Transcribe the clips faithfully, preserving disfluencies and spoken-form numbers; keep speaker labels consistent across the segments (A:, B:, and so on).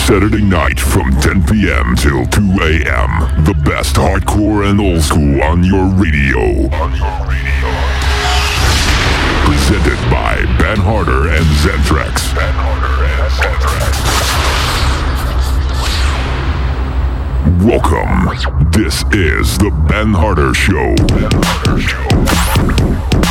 A: Saturday night from ten p.m. till two a.m. The best hardcore and old school on your radio. On your radio. Presented by Ben Harder and Zentrax. Ben Harder and Zentrax. Welcome. This is the Ben Harder Show. Ben Harder Show.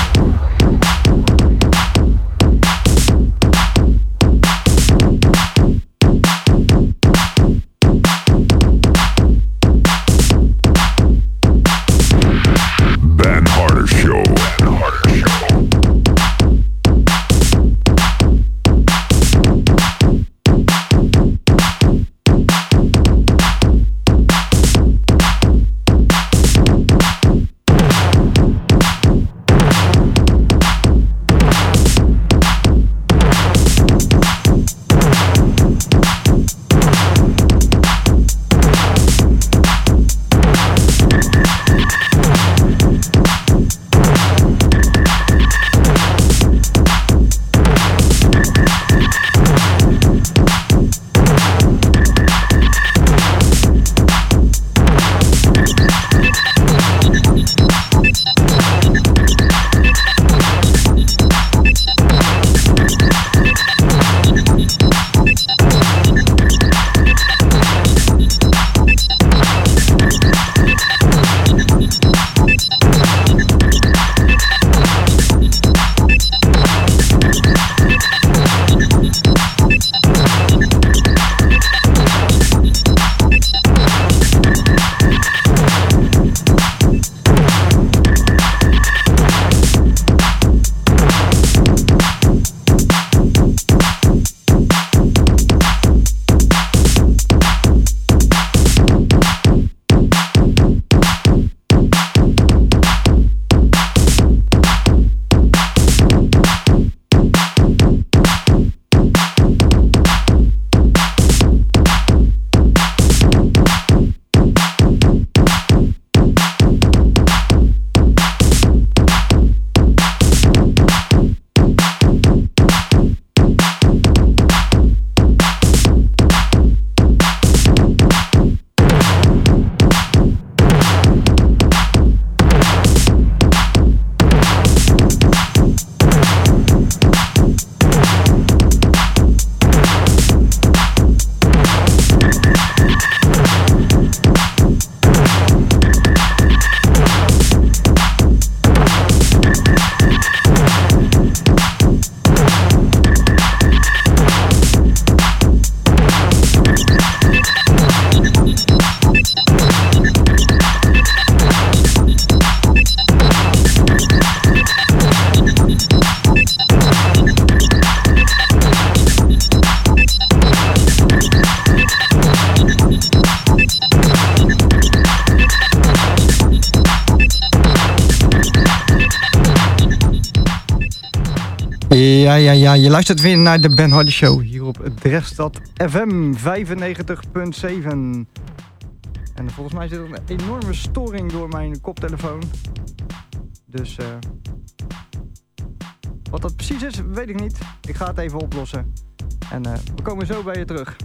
B: Ja, ja, ja. Je luistert weer naar de Ben Harder Show hier op Drechtstad F M vijfennegentig punt zeven. En volgens mij zit er een enorme storing door mijn koptelefoon. Dus uh, wat dat precies is, weet ik niet. Ik ga het even oplossen. En uh, we komen zo bij je terug.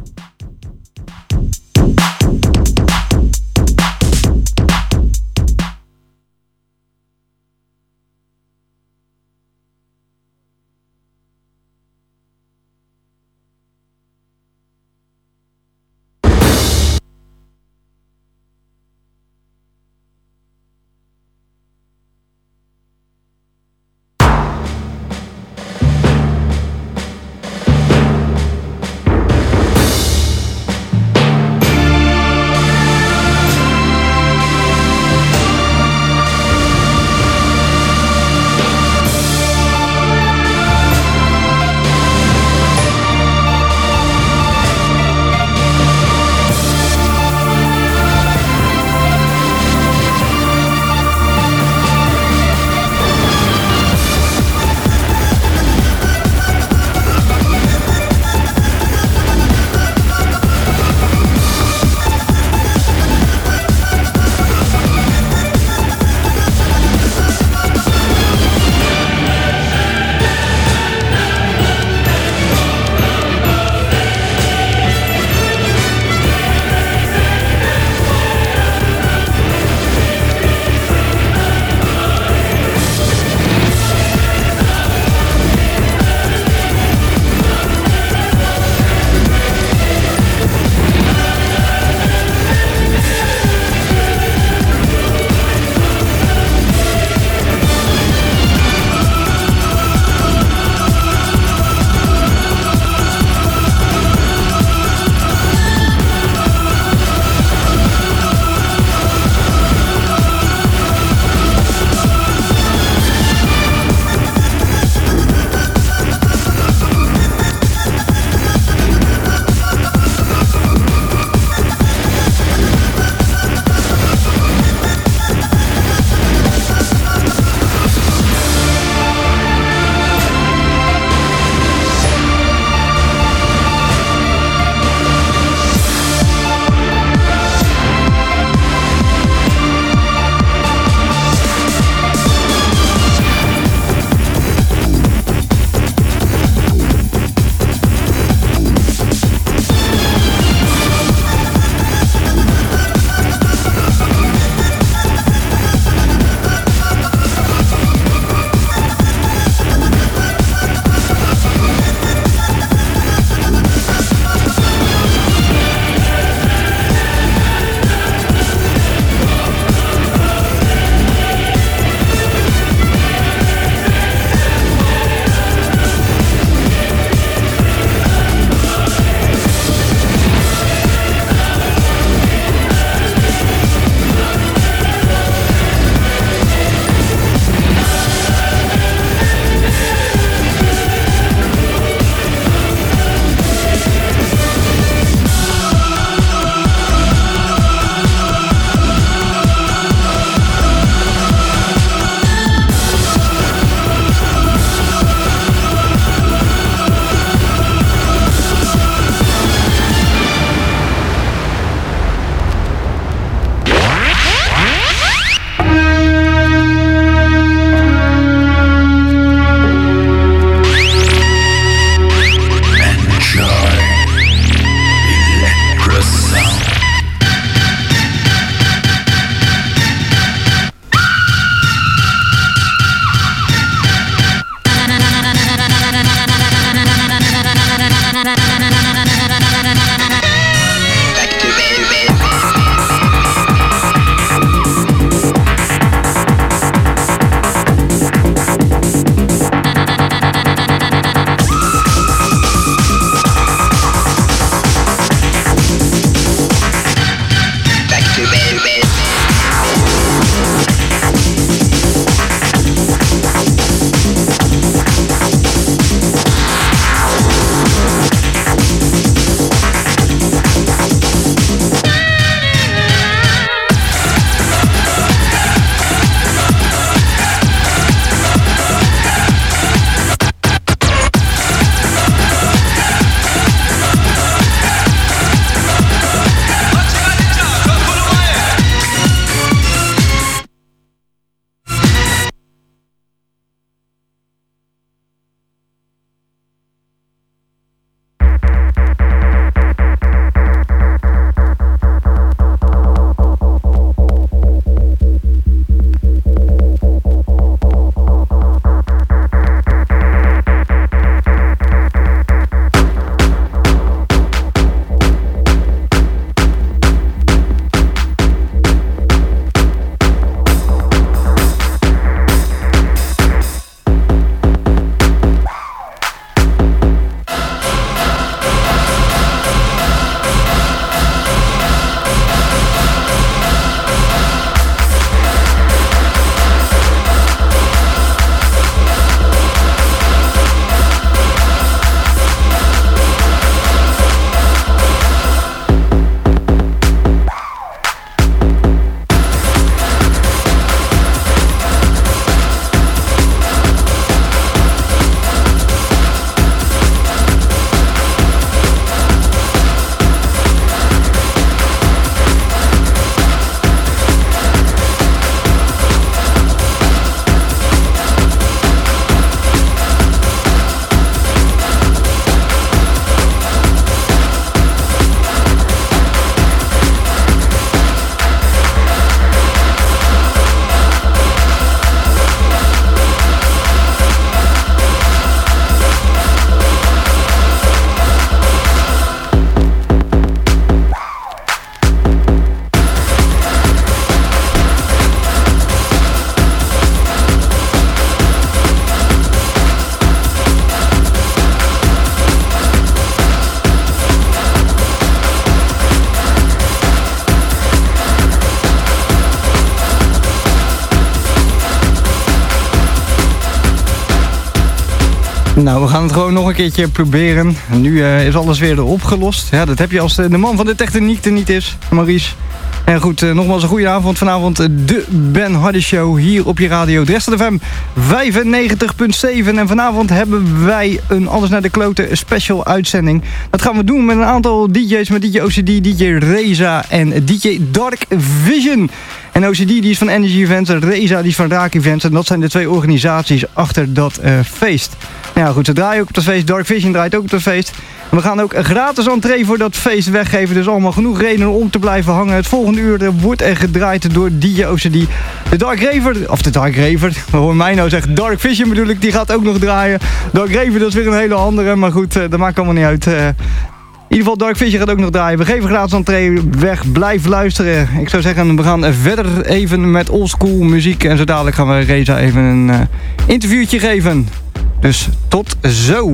B: Nou, we gaan het gewoon nog een keertje proberen. Nu uh, is alles weer opgelost. Ja, dat heb je als de, de man van de techniek er niet is, Maurice. En goed, uh, nogmaals een goede avond. Vanavond uh, de Ben Hardy Show hier op je radio. Dresden F M vijfennegentig komma zeven. En vanavond hebben wij een Alles naar de Kloten special uitzending. Dat gaan we doen met een aantal D J's. Met D J O C D, D J Reza en D J Dark Vision. En O C D die is van Energy Events en Reza die is van Raak Events. En dat zijn de twee organisaties achter dat uh, feest. Nou ja, goed, ze draaien ook op dat feest. Dark Vision draait ook op dat feest. En we gaan ook een gratis entree voor dat feest weggeven. Dus allemaal genoeg redenen om te blijven hangen. Het volgende uur wordt er gedraaid door D J O C D. De Dark Raver, of de Dark Raver. We horen mij nou zeggen Dark Vision bedoel ik. Die gaat ook nog draaien. Dark Raver, dat is weer een hele andere. Maar goed, uh, dat maakt allemaal niet uit. Uh, In ieder geval, Dark Vision gaat ook nog draaien. We geven gratis entree weg. Blijf luisteren. Ik zou zeggen, we gaan verder even met oldschool muziek. En zo dadelijk gaan we Reza even een uh, interviewtje geven. Dus tot zo.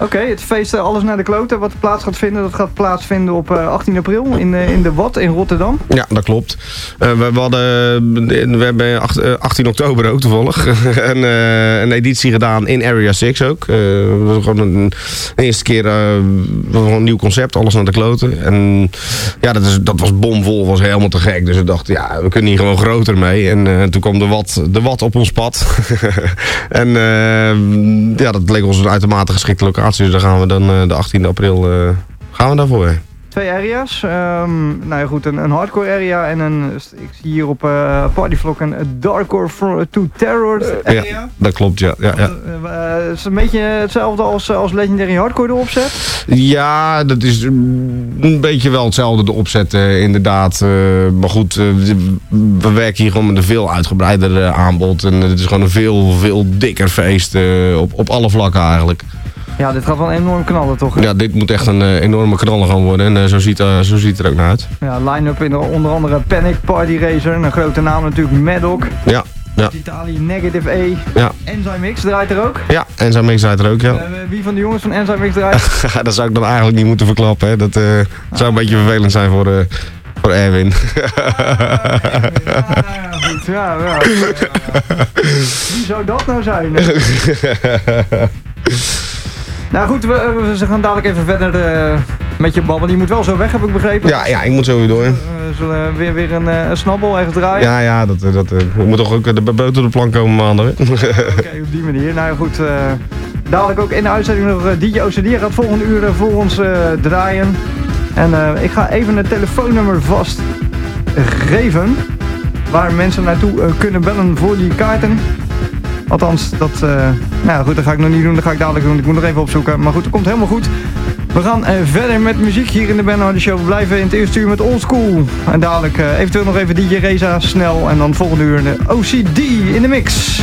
B: Oké, okay, het feest uh, Alles naar de Kloten, wat plaats gaat vinden, dat gaat plaatsvinden op uh, achttien april in, uh, in de Wat in Rotterdam.
C: Ja, dat klopt. Uh, we, we, hadden, we hebben acht, uh, achttien oktober ook toevallig een, uh, een editie gedaan in Area zes ook. Uh, dat was gewoon een, de eerste keer uh, een nieuw concept, Alles naar de Kloten. En ja, dat, is, dat was bomvol, was helemaal te gek. Dus we dachten, ja, we kunnen hier gewoon groter mee. En uh, toen kwam de Wat, de Wat op ons pad. en uh, ja, dat leek ons een uitermate geschikte locatie. Dus daar gaan we dan uh, de achttiende april uh, gaan we daarvoor.
B: Twee area's. Um, nou ja, goed, een, een hardcore area en een, ik zie hier op uh, Partyvlog een darkcore to terror area.
C: Ja, dat klopt, ja. ja, ja.
B: Uh, uh, is het een beetje hetzelfde als, als Legendary Hardcore de opzet?
C: Ja, dat is een beetje wel hetzelfde de opzet uh, inderdaad. Uh, maar goed, uh, we werken hier gewoon met een veel uitgebreider uh, aanbod. En het is gewoon een veel, veel dikker feest uh, op, op alle vlakken eigenlijk.
B: Ja, dit gaat wel enorm knallen, toch?
C: Ja, dit moet echt een uh, enorme knaller gaan worden. En uh, zo, ziet, uh, zo ziet het er ook naar uit.
B: Ja, line-up in de, onder andere Panic, Party Racer. Een grote naam natuurlijk, Maddock.
C: Ja. Ja.
B: Italië, Negative A.
C: Ja.
B: Enzyme X draait er ook.
C: Ja, Enzyme X draait er ook, ja.
B: Uh, wie van de jongens van Enzyme X draait?
C: Dat zou ik dan eigenlijk niet moeten verklappen, hè. Dat uh, ah. zou een beetje vervelend zijn voor, uh, voor Erwin.
B: ja, goed, ja, ja. Wie zou dat nou zijn? Nou goed, we, we gaan dadelijk even verder uh, met je babbelen. Je moet wel zo weg, heb ik begrepen.
C: Ja, ja, ik moet zo weer door.
B: We uh, zullen weer, weer een, uh, een snabbel ergens draaien.
C: Ja, ja, dat, dat, uh, we moeten toch ook de buiten de plank komen maandag. Oké,
B: okay, op die manier. Nou ja, goed, uh, dadelijk ook in de uitzending nog uh, D J O C D gaat volgende uur uh, voor ons uh, draaien. En uh, ik ga even het telefoonnummer vastgeven waar mensen naartoe uh, kunnen bellen voor die kaarten. Althans, dat, uh, nou ja, goed, dat ga ik nog niet doen, dat ga ik dadelijk doen. Ik moet nog even opzoeken, maar goed, dat komt helemaal goed. We gaan uh, verder met muziek hier in de Ben Hardy Show. We blijven in het eerste uur met Old School. En dadelijk uh, eventueel nog even D J Reza snel. En dan volgende uur de O C D in de mix.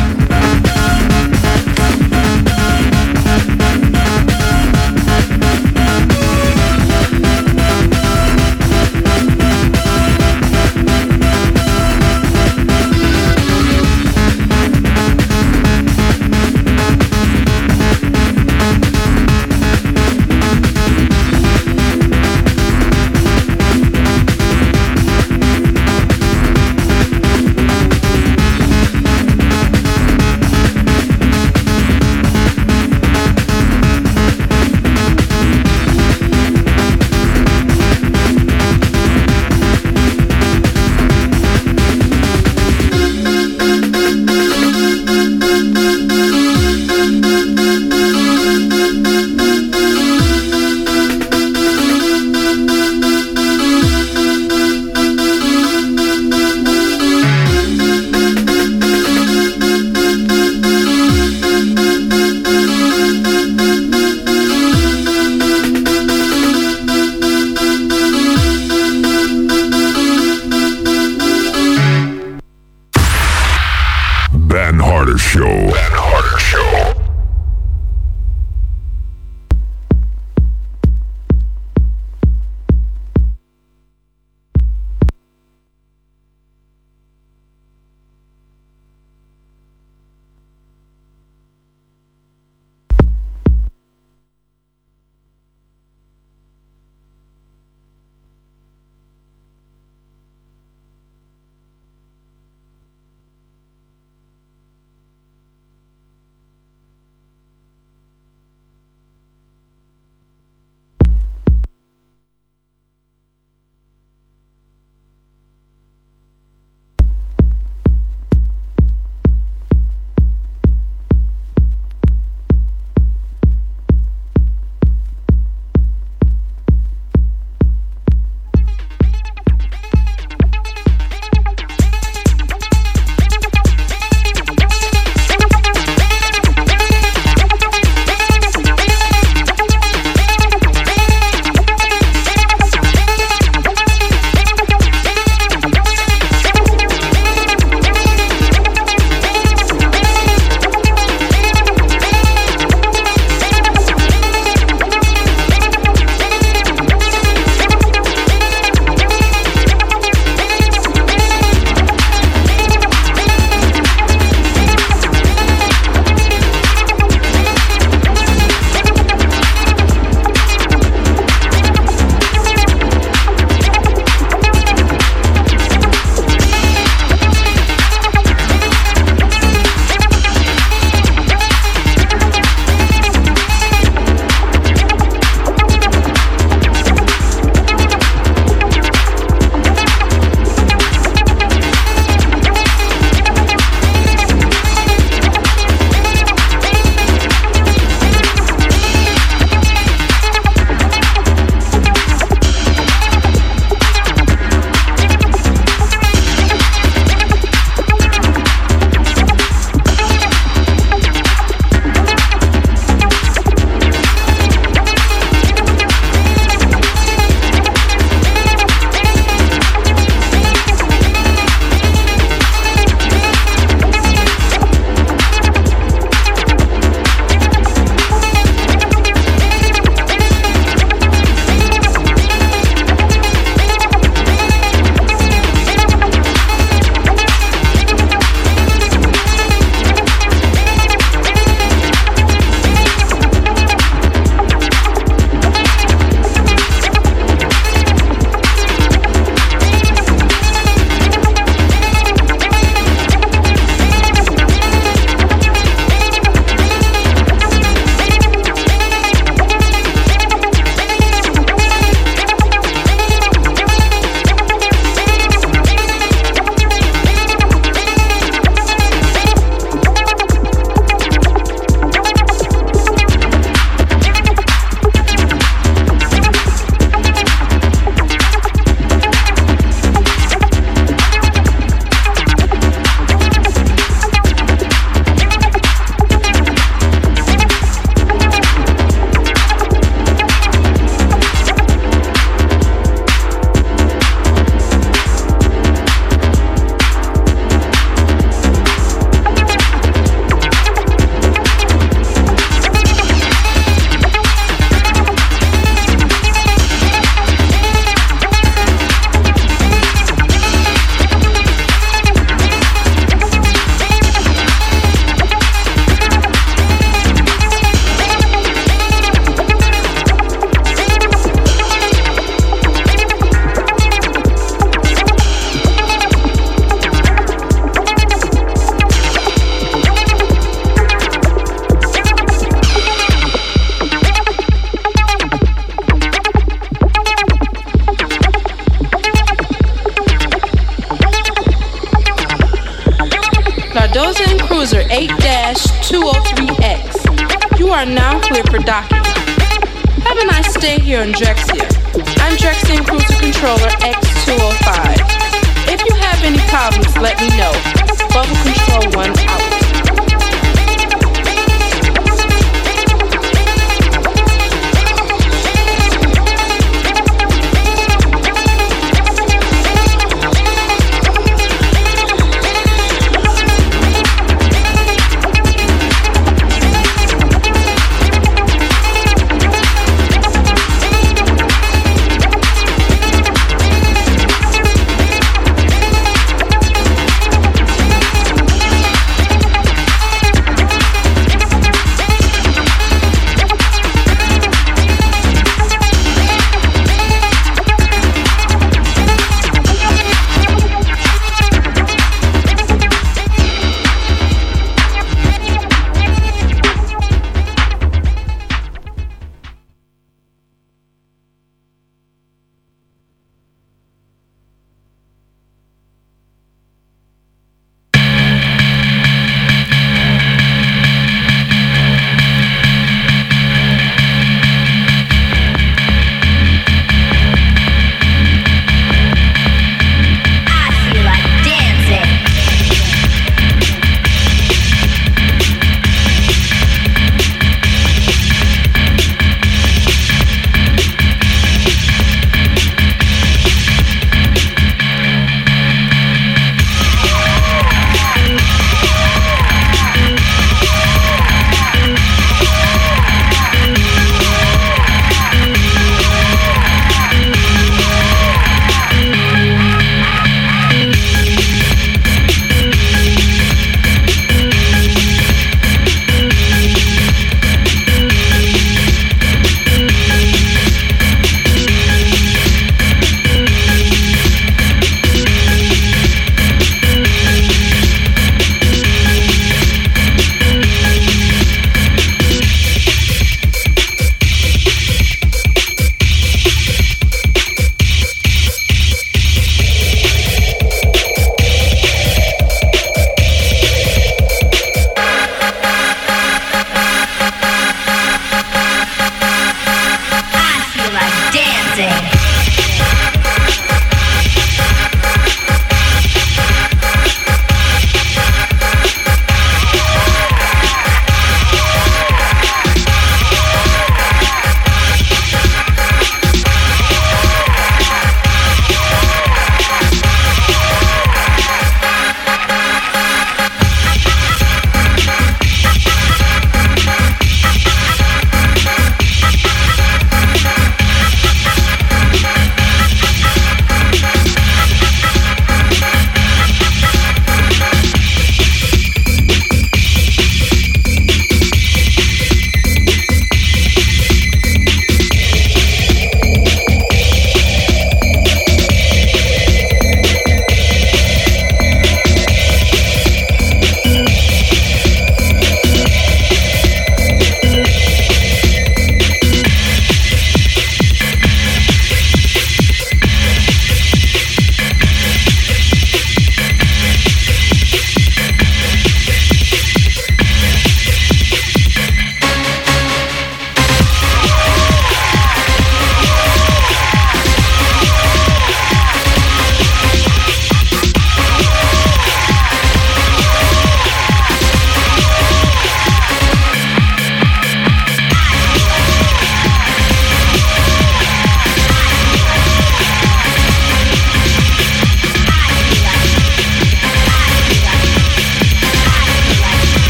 D: two oh three X. You are now clear for docking. Have a nice stay here in Drexciya. I'm Drexian Cruiser Controller X two oh five. If you have any problems, let me know. Bubble Control one out.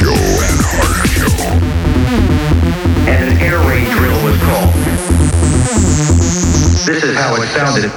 A: Show. Ben Harder Show.
E: And an air raid drill was called. This is how it sounded.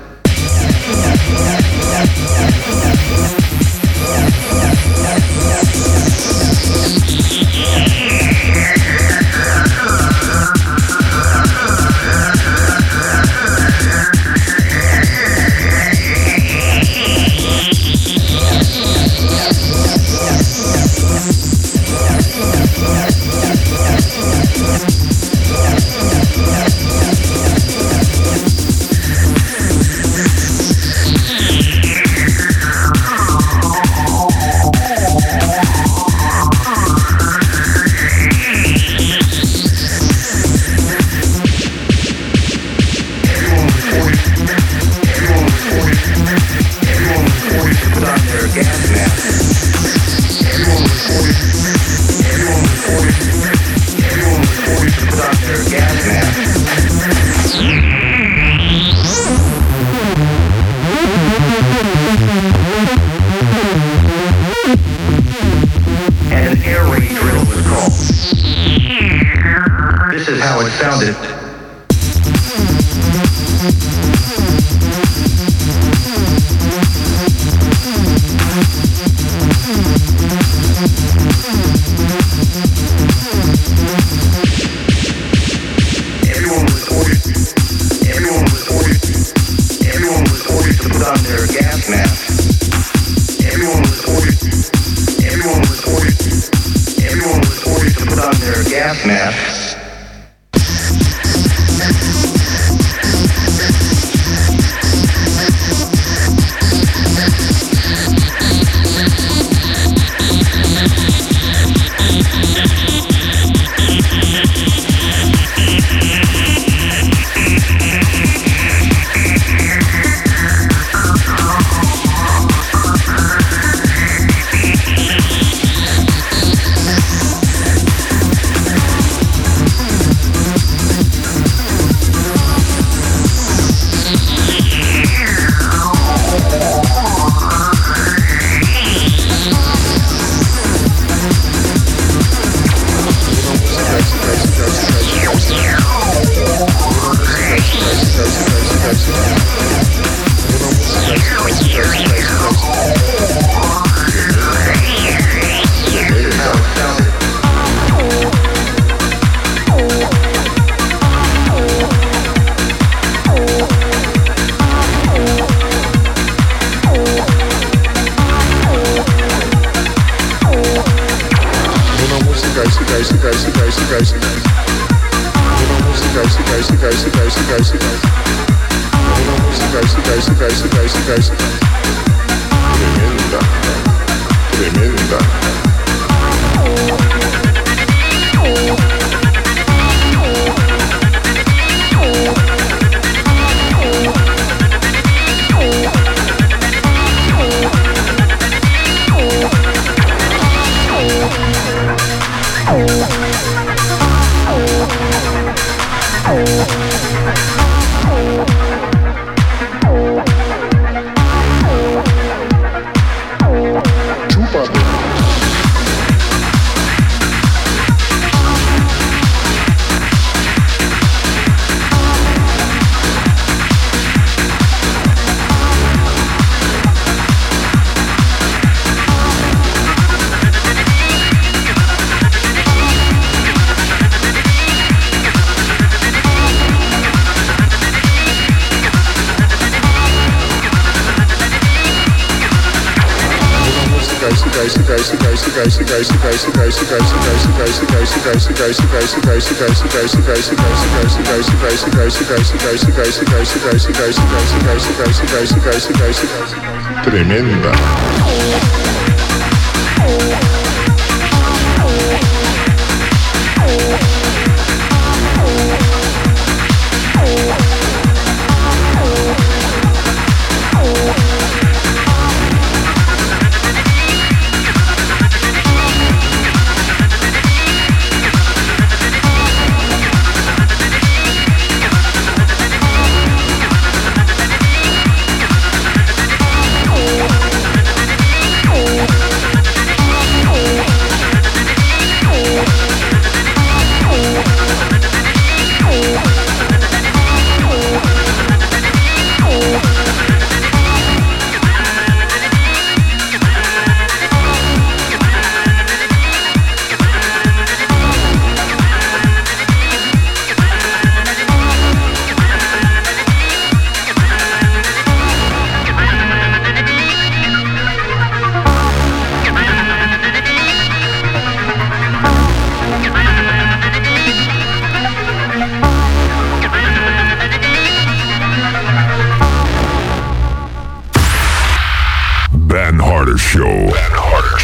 A: Tremenda.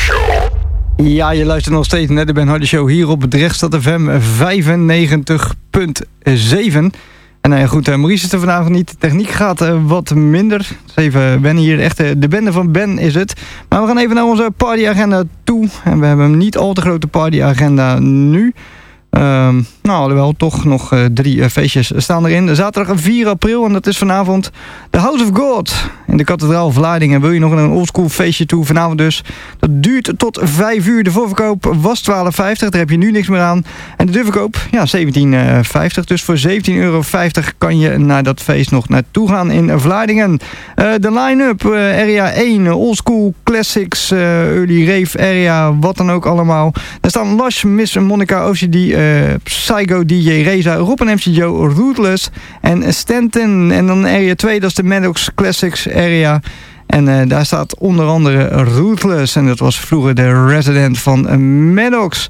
B: Ja, je luistert nog steeds naar de Ben Hardy Show hier op Drechtstad F M vijfennegentig komma zeven. En nou ja, goed, Maurice is er vanavond niet. De techniek gaat uh, wat minder. Dus even Ben hier, echt uh, de bende van Ben is het. Maar we gaan even naar onze partyagenda toe. En we hebben een niet al te grote partyagenda nu. Um, nou, alhoewel, toch nog uh, drie uh, feestjes staan erin. Zaterdag vier april, en dat is vanavond The House of God in de kathedraal Vlaardingen. Wil je nog een oldschool feestje toe? Vanavond dus. Dat duurt tot vijf uur. De voorverkoop was twaalf vijftig, daar heb je nu niks meer aan. En de deurverkoop, ja, zeventien vijftig. Dus voor zeventien euro vijftig kan je naar dat feest nog naartoe gaan in Vlaardingen. Uh, de line-up, uh, area één, oldschool classics, uh, early rave area, wat dan ook allemaal. Daar staan Lush, Miss Monica, O C D, uh, Psycho, D J Reza, Rob en M C Joe, Ruthless en Stanton. En dan area twee, dat is de Maddox Classics area. En uh, daar staat onder andere Ruthless. En dat was vroeger de resident van uh, Maddox.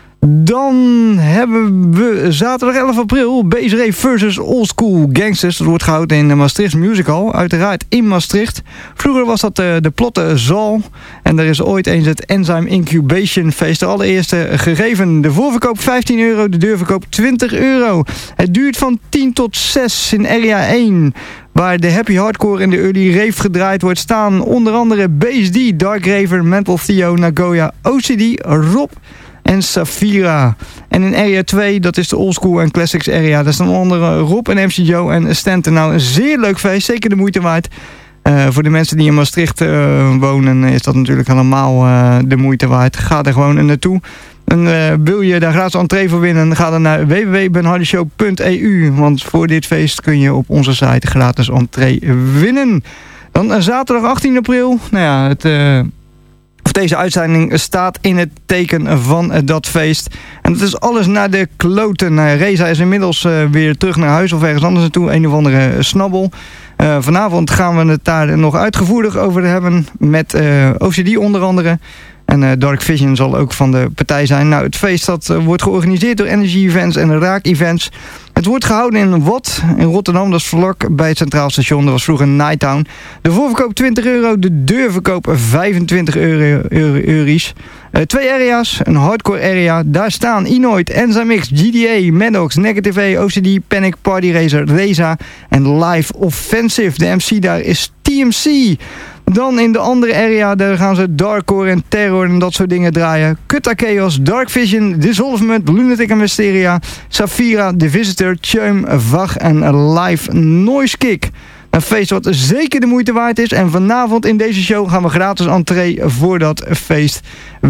B: Dan hebben we zaterdag elf april Base Rave versus Old School Gangsters. Dat wordt gehouden in de Maastricht Music Hall. Uiteraard in Maastricht. Vroeger was dat uh, de Plotte Zaal. En er is ooit eens het Enzyme Incubation Feest. De allereerste gegeven. De voorverkoop vijftien euro. De deurverkoop twintig euro. Het duurt van tien tot zes in area één. Waar de happy hardcore en de early rave gedraaid wordt, staan onder andere Base D, Dark Raver, Mental Theo, Nagoya, O C D, Rob en Safira. En in area twee, dat is de oldschool en classics area. Daar staan onder andere Rob en M C Joe en Stanton. Nou, een zeer leuk feest, zeker de moeite waard. Uh, voor de mensen die in Maastricht uh, wonen is dat natuurlijk helemaal uh, de moeite waard. Ga er gewoon naartoe. En uh, wil je daar gratis entree voor winnen, ga dan naar w w w punt ben hardy show punt e u. Want voor dit feest kun je op onze site gratis entree winnen. Dan uh, zaterdag achttien april. Nou ja, het... Uh, Of deze uitzending staat in het teken van uh, dat feest. En het is alles naar de kloten. Uh, Reza is inmiddels uh, weer terug naar huis of ergens anders naartoe. Een of andere uh, snabbel. Uh, vanavond gaan we het daar nog uitgevoerig over hebben. Met uh, O C D onder andere. En uh, Dark Vision zal ook van de partij zijn. Nou, het feest dat uh, wordt georganiseerd door Energy Events en Raak Events. Het wordt gehouden in Wat in Rotterdam. Dat is vlak bij het Centraal Station. Dat was vroeger Nighttown. De voorverkoop twintig euro. De deurverkoop vijfentwintig euro, euro, euro's. Uh, twee area's. Een hardcore area. Daar staan Inoid, Enzymix, G D A, Maddox, Negative A, O C D, Panic, Party Racer, Reza en Live Offensive. De M C daar is T M C. Dan in de andere area, daar gaan ze Darkcore en Terror en dat soort dingen draaien. Kutta Chaos, Dark Vision, Dissolvement, Lunatic en Mysteria, Safira, The Visitor, Chum, Vag en Live Noise Kick. Een feest wat zeker de moeite waard is. En vanavond in deze show gaan we gratis entree voor dat feest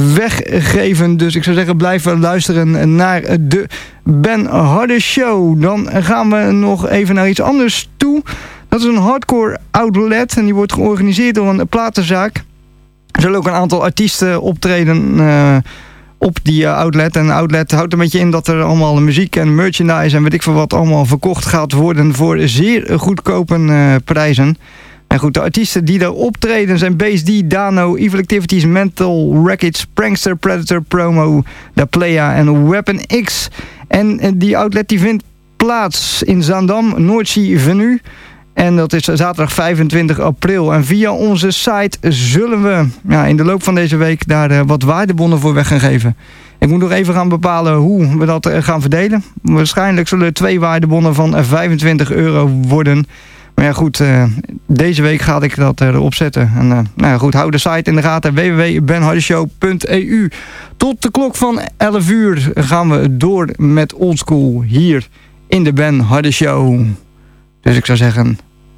B: weggeven. Dus ik zou zeggen, blijf luisteren naar de Ben Hardy Show. Dan gaan we nog even naar iets anders toe. Dat is een hardcore outlet en die wordt georganiseerd door een platenzaak. Er zullen ook een aantal artiesten optreden uh, op die uh, outlet. En outlet houdt een beetje in dat er allemaal muziek en merchandise en weet ik veel wat allemaal verkocht gaat worden voor zeer goedkope uh, prijzen. En goed, de artiesten die daar optreden zijn Base D, Dano, Evil Activities, Mental, Wreckage, Prankster, Predator, Promo, Da Playa en Weapon X. En uh, die outlet die vindt plaats in Zaandam, Noordzee Venue. En dat is zaterdag vijfentwintig april. En via onze site zullen we ja, in de loop van deze week daar uh, wat waardebonnen voor weg gaan geven. Ik moet nog even gaan bepalen hoe we dat uh, gaan verdelen. Waarschijnlijk zullen er twee waardebonnen van uh, vijfentwintig euro worden. Maar ja goed, uh, deze week ga ik dat uh, erop zetten. En uh, nou ja, goed, hou de site in de gaten. w w w punt ben hardy show punt e u. Tot de klok van elf uur gaan we door met Oldschool hier in de Ben Hardy Show. Dus ik zou zeggen,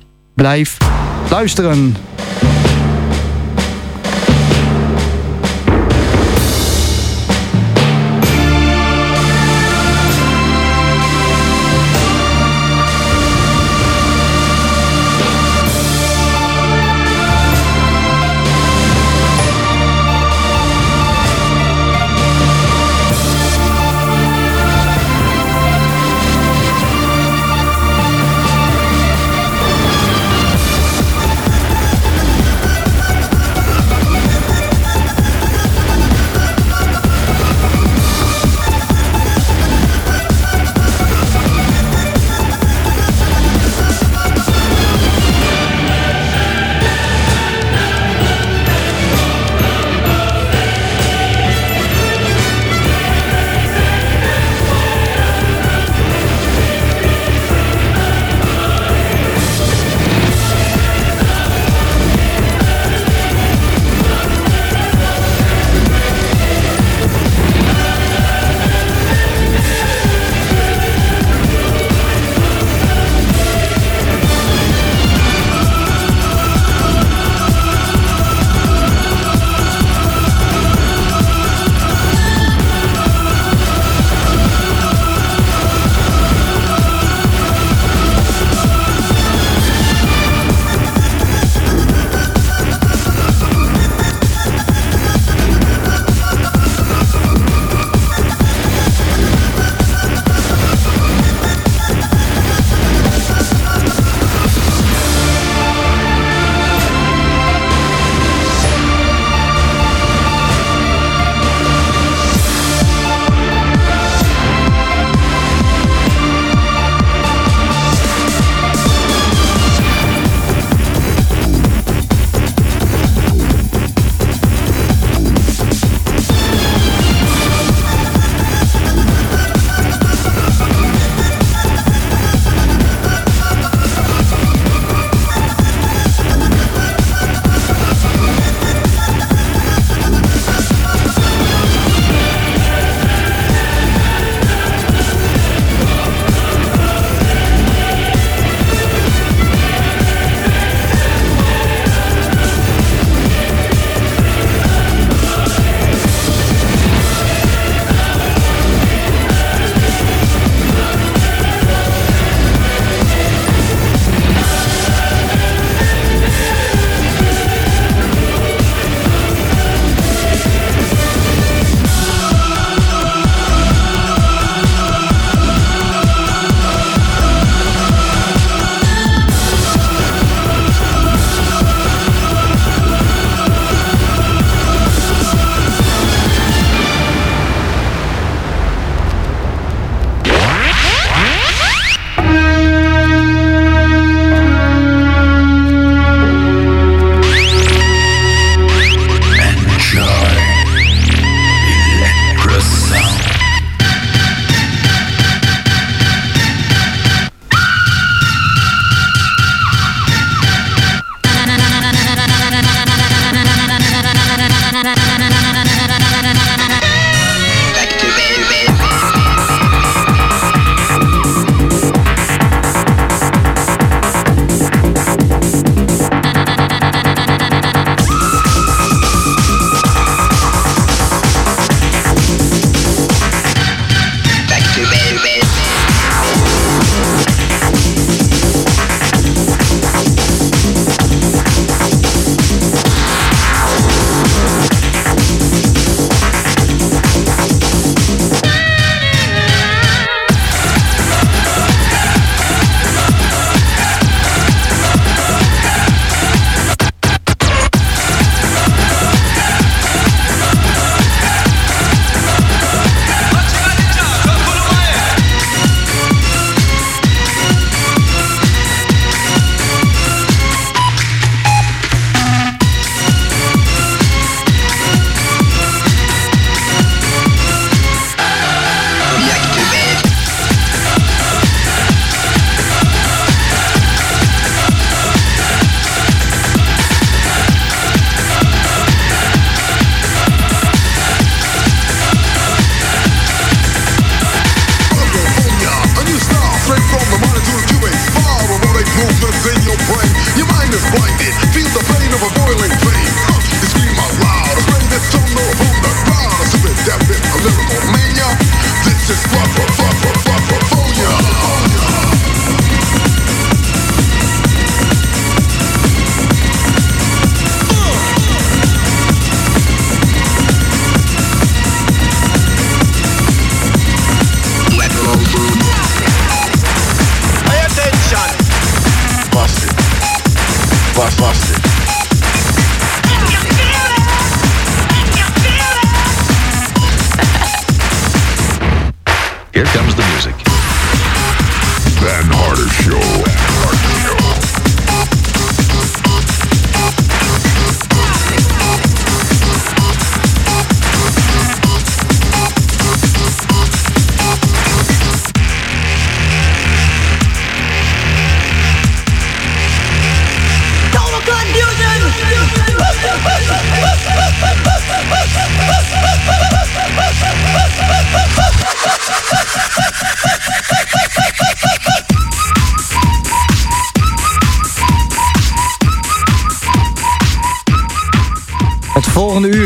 B: blijf luisteren.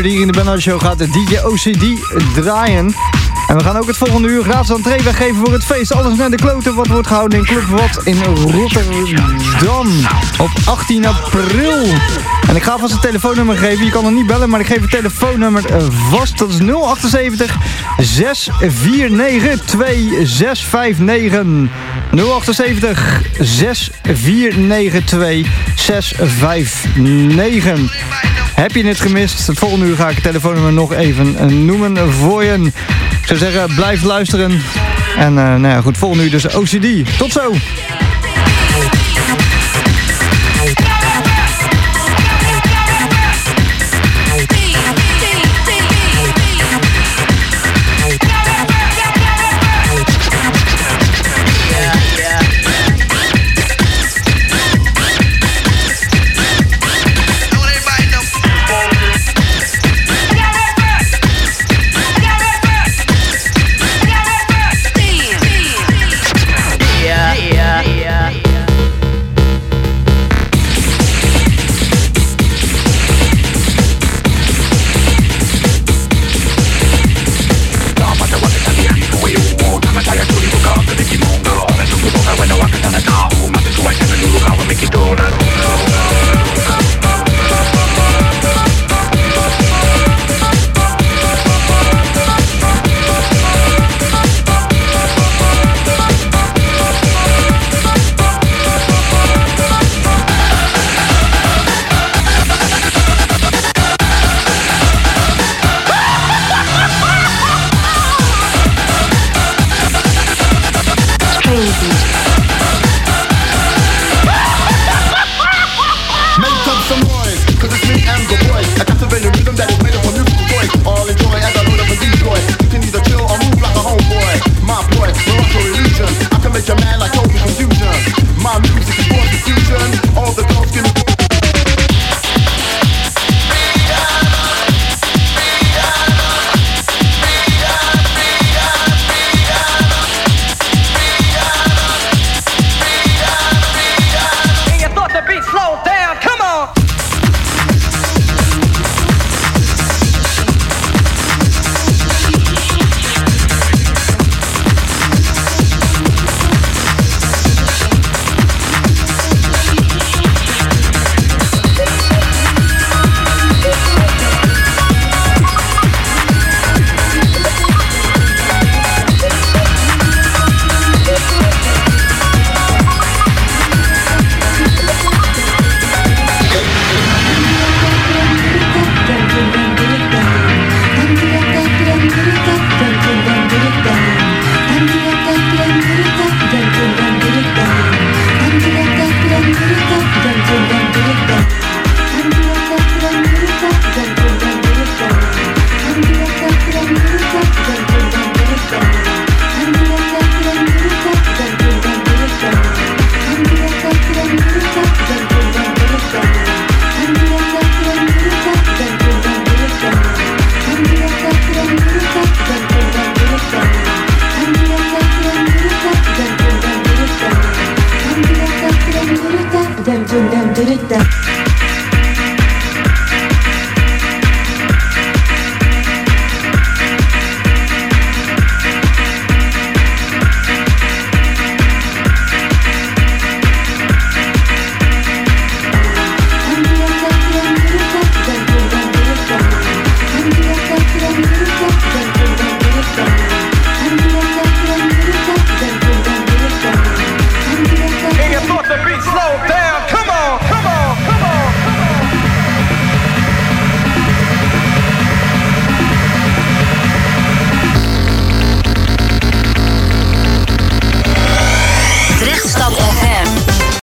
B: uur hier in de Ben Hardy Show gaat de D J O C D draaien. En we gaan ook het volgende uur gratis entree weggeven voor het feest. Alles naar de kloten wat wordt gehouden in Club Wat in Rotterdam op achttien april. En ik ga vast het telefoonnummer geven. Je kan nog niet bellen, maar ik geef het telefoonnummer vast. Dat is nul achtenzeventig, zes vier negen, twee zes vijf negen. nul achtenzeventig, zes vier negen, twee zes vijf negen. Heb je het gemist? Het volgende uur ga ik het telefoonnummer nog even noemen voor je. Ik zou zeggen, blijf luisteren. En uh, nou ja, goed, volgende uur dus O C D. Tot zo!